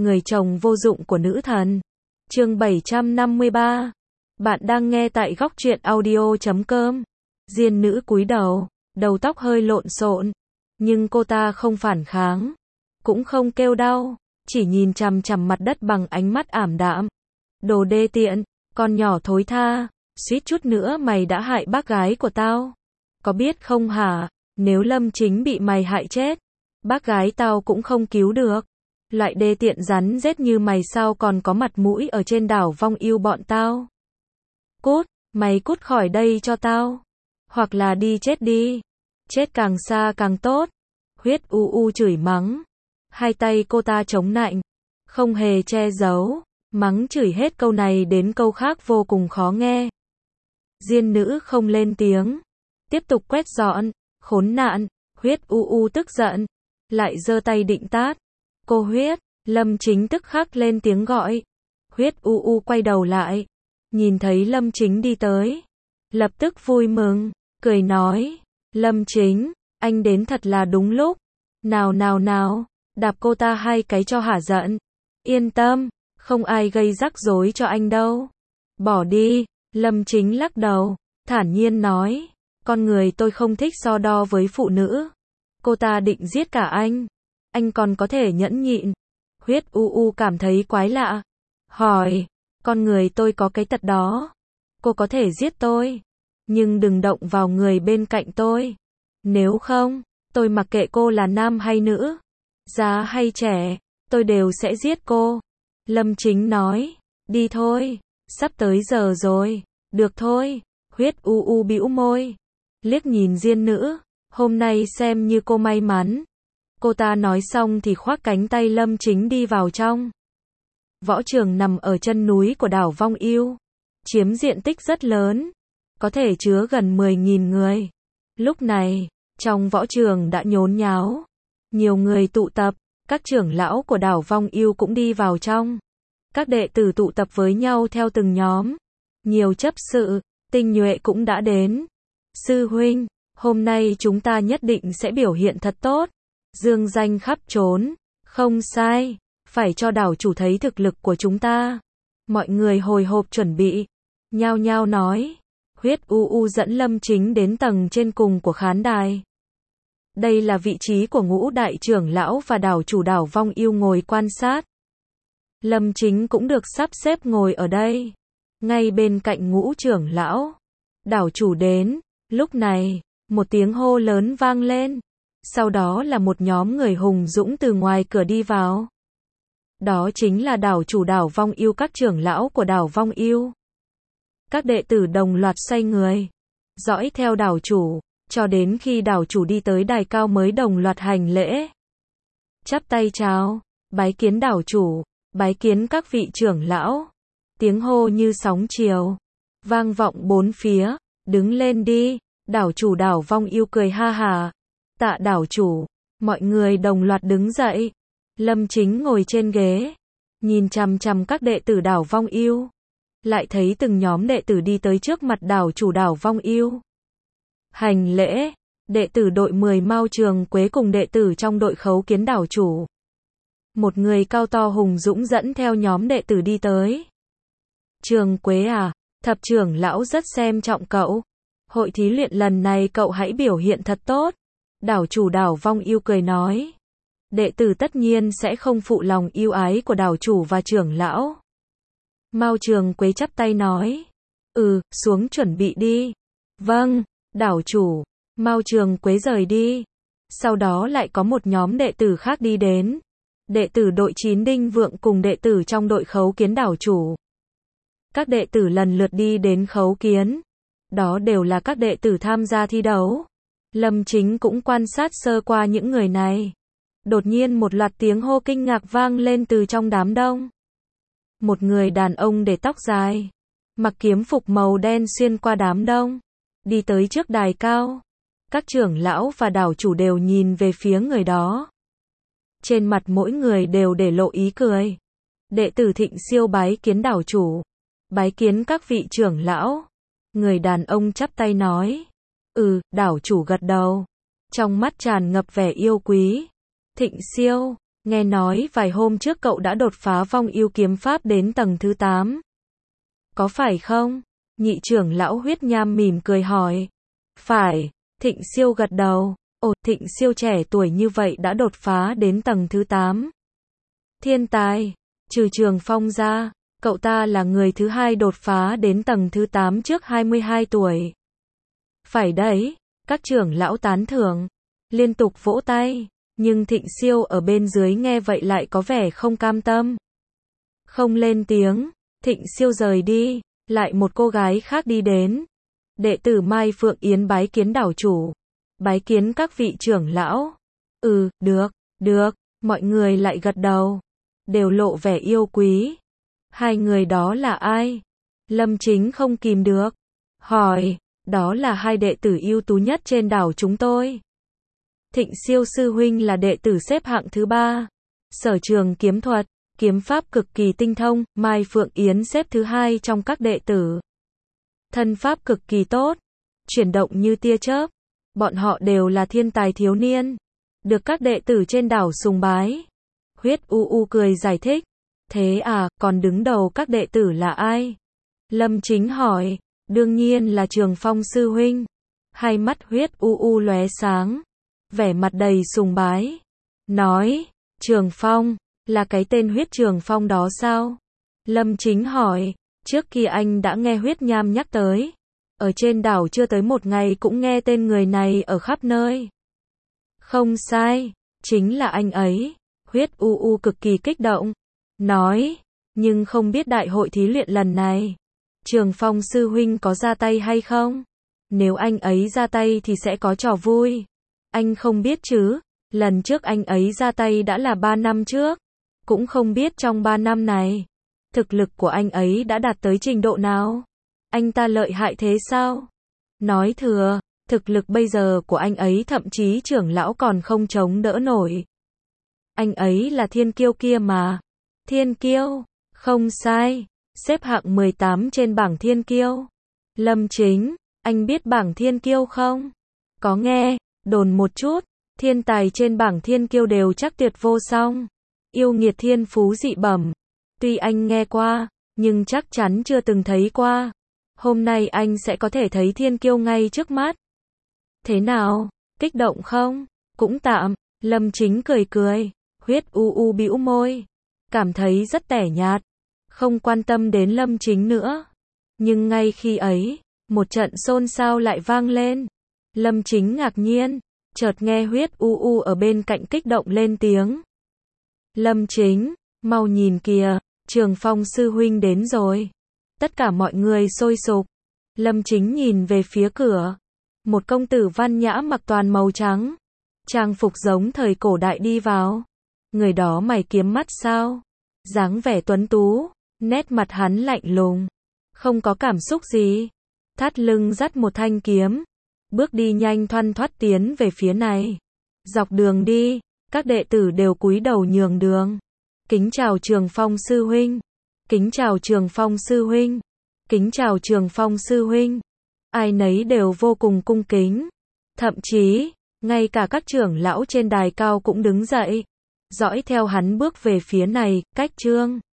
người chồng vô dụng của nữ thần. Chương 753. Bạn đang nghe tại góc truyện audio.com. Diên nữ cúi đầu, đầu tóc hơi lộn xộn, nhưng cô ta không phản kháng, cũng không kêu đau, chỉ nhìn chằm chằm mặt đất bằng ánh mắt ảm đạm. Đồ đê tiện, con nhỏ thối tha, suýt chút nữa mày đã hại bác gái của tao. Có biết không hả, nếu Lâm Chính bị mày hại chết, bác gái tao cũng không cứu được. Loại đê tiện rắn rết như mày sao còn có mặt mũi ở trên đảo Vong Yêu bọn tao. Cút, mày cút khỏi đây cho tao. Hoặc là đi chết đi. Chết càng xa càng tốt. Huyết u chửi mắng. Hai tay cô ta chống nạnh, không hề che giấu, mắng chửi hết câu này đến câu khác vô cùng khó nghe. Diên nữ không lên tiếng, tiếp tục quét dọn. Khốn nạn. Huyết u tức giận, lại giơ tay định tát. Cô Huyết. Lâm Chính tức khắc lên tiếng gọi. Huyết u quay đầu lại, nhìn thấy Lâm Chính đi tới, lập tức vui mừng, cười nói, Lâm Chính, anh đến thật là đúng lúc. Nào, đạp cô ta hai cái cho hả giận. Yên tâm, không ai gây rắc rối cho anh đâu. Bỏ đi. Lâm Chính lắc đầu, thản nhiên nói, con người tôi không thích so đo với phụ nữ. Cô ta định giết cả anh còn có thể nhẫn nhịn. Huyết u cảm thấy quái lạ, hỏi, con người tôi có cái tật đó. Cô có thể giết tôi, nhưng đừng động vào người bên cạnh tôi. Nếu không, tôi mặc kệ cô là nam hay nữ, già hay trẻ, tôi đều sẽ giết cô. Lâm Chính nói, đi thôi, sắp tới giờ rồi. Được thôi. Huyết u bĩu môi, liếc nhìn Diên nữ, hôm nay xem như cô may mắn. Cô ta nói xong thì khoác cánh tay Lâm Chính đi vào trong. Võ trường nằm ở chân núi của đảo Vong Yêu, chiếm diện tích rất lớn, có thể chứa gần 10.000 người. Lúc này, trong võ trường đã nhốn nháo, nhiều người tụ tập, các trưởng lão của đảo Vong Yêu cũng đi vào trong. Các đệ tử tụ tập với nhau theo từng nhóm, nhiều chấp sự, tinh nhuệ cũng đã đến. Sư huynh, hôm nay chúng ta nhất định sẽ biểu hiện thật tốt, dương danh khắp trốn. Không sai, phải cho đảo chủ thấy thực lực của chúng ta. Mọi người hồi hộp chuẩn bị, nhao nhao nói. Huyết u dẫn Lâm Chính đến tầng trên cùng của khán đài. Đây là vị trí của ngũ đại trưởng lão và đảo chủ đảo Vong Yêu ngồi quan sát. Lâm Chính cũng được sắp xếp ngồi ở đây, ngay bên cạnh ngũ trưởng lão. Đảo chủ đến, lúc này, một tiếng hô lớn vang lên. Sau đó là một nhóm người hùng dũng từ ngoài cửa đi vào. Đó chính là đảo chủ đảo Vong Yêu, các trưởng lão của đảo Vong Yêu. Các đệ tử đồng loạt xoay người, dõi theo đảo chủ, cho đến khi đảo chủ đi tới đài cao mới đồng loạt hành lễ. Chắp tay chào, bái kiến đảo chủ, bái kiến các vị trưởng lão. Tiếng hô như sóng chiều, vang vọng bốn phía, đứng lên đi. Đảo chủ đảo Vong Yêu cười ha hả. Tạ đảo chủ. Mọi người đồng loạt đứng dậy. Lâm Chính ngồi trên ghế, nhìn chằm chằm các đệ tử đảo Vong Yêu. Lại thấy từng nhóm đệ tử đi tới trước mặt đảo chủ đảo Vong Yêu. Hành lễ. Đệ tử đội 10 Mao Trường Quế cùng đệ tử trong đội khấu kiến đảo chủ. Một người cao to hùng dũng dẫn theo nhóm đệ tử đi tới. Trường Quế à, thập trưởng lão rất xem trọng cậu. Hội thí luyện lần này cậu hãy biểu hiện thật tốt. Đảo chủ đảo Vong Yêu cười nói. Đệ tử tất nhiên sẽ không phụ lòng yêu ái của đảo chủ và trưởng lão. Mao Trường Quế chắp tay nói. Xuống chuẩn bị đi. Vâng, đảo chủ. Mao Trường Quế rời đi. Sau đó lại có một nhóm đệ tử khác đi đến. Đệ tử đội 9 Đinh Vượng cùng đệ tử trong đội khấu kiến đảo chủ. Các đệ tử lần lượt đi đến khấu kiến. Đó đều là các đệ tử tham gia thi đấu. Lâm Chính cũng quan sát sơ qua những người này. Đột nhiên một loạt tiếng hô kinh ngạc vang lên từ trong đám đông. Một người đàn ông để tóc dài, mặc kiếm phục màu đen xuyên qua đám đông, đi tới trước đài cao. Các trưởng lão và đảo chủ đều nhìn về phía người đó. Trên mặt mỗi người đều để lộ ý cười. Đệ tử Thịnh Siêu bái kiến đảo chủ. Bái kiến các vị trưởng lão. Người đàn ông chắp tay nói. Đảo chủ gật đầu, trong mắt tràn ngập vẻ yêu quý. Thịnh Siêu, Nghe nói vài hôm trước cậu đã đột phá vong yêu kiếm pháp đến tầng thứ 8. Có phải không? Nhị trưởng lão Huyết Nham mỉm cười hỏi. Phải, Thịnh Siêu gật đầu. Ồ, Thịnh Siêu trẻ tuổi như vậy đã đột phá đến tầng thứ 8. Thiên tài, trừ Trường Phong ra, cậu ta là người thứ hai đột phá đến tầng thứ 8 trước 22 tuổi. Phải đấy, các trưởng lão tán thưởng, liên tục vỗ tay, nhưng Thịnh Siêu ở bên dưới nghe vậy lại có vẻ không cam tâm. Không lên tiếng, Thịnh Siêu rời đi, lại một cô gái khác đi đến. Đệ tử Mai Phượng Yến bái kiến đảo chủ, bái kiến các vị trưởng lão. Được, mọi người lại gật đầu, đều lộ vẻ yêu quý. Hai người đó là ai? Lâm Chính không kìm được, hỏi, đó là hai đệ tử ưu tú nhất trên đảo chúng tôi. Thịnh Siêu sư huynh là đệ tử xếp hạng thứ 3, sở trường kiếm thuật, kiếm pháp cực kỳ tinh thông. Mai Phượng Yến xếp thứ 2 trong các đệ tử. Thân pháp cực kỳ tốt, chuyển động như tia chớp. Bọn họ đều là thiên tài thiếu niên, được các đệ tử trên đảo sùng bái. Huyết U U cười giải thích. Thế à, còn đứng đầu các đệ tử là ai? Lâm Chính hỏi. Đương nhiên là Trường Phong sư huynh. Hai mắt Huyết U U lóe sáng, vẻ mặt đầy sùng bái. Nói, Trường Phong, là cái tên Huyết Trường Phong đó sao? Lâm Chính hỏi. Trước kia anh đã nghe Huyết Nham nhắc tới. Ở trên đảo chưa tới một ngày cũng nghe tên người này ở khắp nơi. Không sai, chính là anh ấy. Huyết U U cực kỳ kích động. Nói, nhưng không biết đại hội thí luyện lần này, Trường Phong sư huynh có ra tay hay không? Nếu anh ấy ra tay thì sẽ có trò vui. Anh không biết chứ, lần trước anh ấy ra tay đã là 3 năm trước. Cũng không biết trong 3 năm này, thực lực của anh ấy đã đạt tới trình độ nào? Anh ta lợi hại thế sao? Nói thừa, thực lực bây giờ của anh ấy thậm chí trưởng lão còn không chống đỡ nổi. Anh ấy là thiên kiêu kia mà. Thiên kiêu, không sai, xếp hạng 18 trên bảng thiên kiêu. Lâm Chính, anh biết bảng thiên kiêu không? Có nghe, đồn một chút, thiên tài trên bảng thiên kiêu đều chắc tuyệt vô song. Yêu nghiệt thiên phú dị bẩm. Tuy anh nghe qua, nhưng chắc chắn chưa từng thấy qua. Hôm nay anh sẽ có thể thấy thiên kiêu ngay trước mắt. Thế nào, kích động không? Cũng tạm, Lâm Chính cười cười. Huyết U U bĩu môi, cảm thấy rất tẻ nhạt, không quan tâm đến Lâm Chính nữa. Nhưng ngay khi ấy, một trận xôn xao lại vang lên. Lâm Chính ngạc nhiên, chợt nghe Huyết U U ở bên cạnh kích động lên tiếng. Lâm Chính, mau nhìn kìa, Trường Phong sư huynh đến rồi. Tất cả mọi người sôi sục. Lâm Chính nhìn về phía cửa. Một công tử văn nhã mặc toàn màu trắng, trang phục giống thời cổ đại đi vào. Người đó mày kiếm mắt sao? Dáng vẻ tuấn tú, nét mặt hắn lạnh lùng, không có cảm xúc gì. Thắt lưng dắt một thanh kiếm, bước đi nhanh thoăn thoắt tiến về phía này. Dọc đường đi, các đệ tử đều cúi đầu nhường đường. Kính chào Trường Phong sư huynh. Kính chào Trường Phong sư huynh. Kính chào Trường Phong sư huynh. Ai nấy đều vô cùng cung kính. Thậm chí, ngay cả các trưởng lão trên đài cao cũng đứng dậy, dõi theo hắn bước về phía này. Cách chương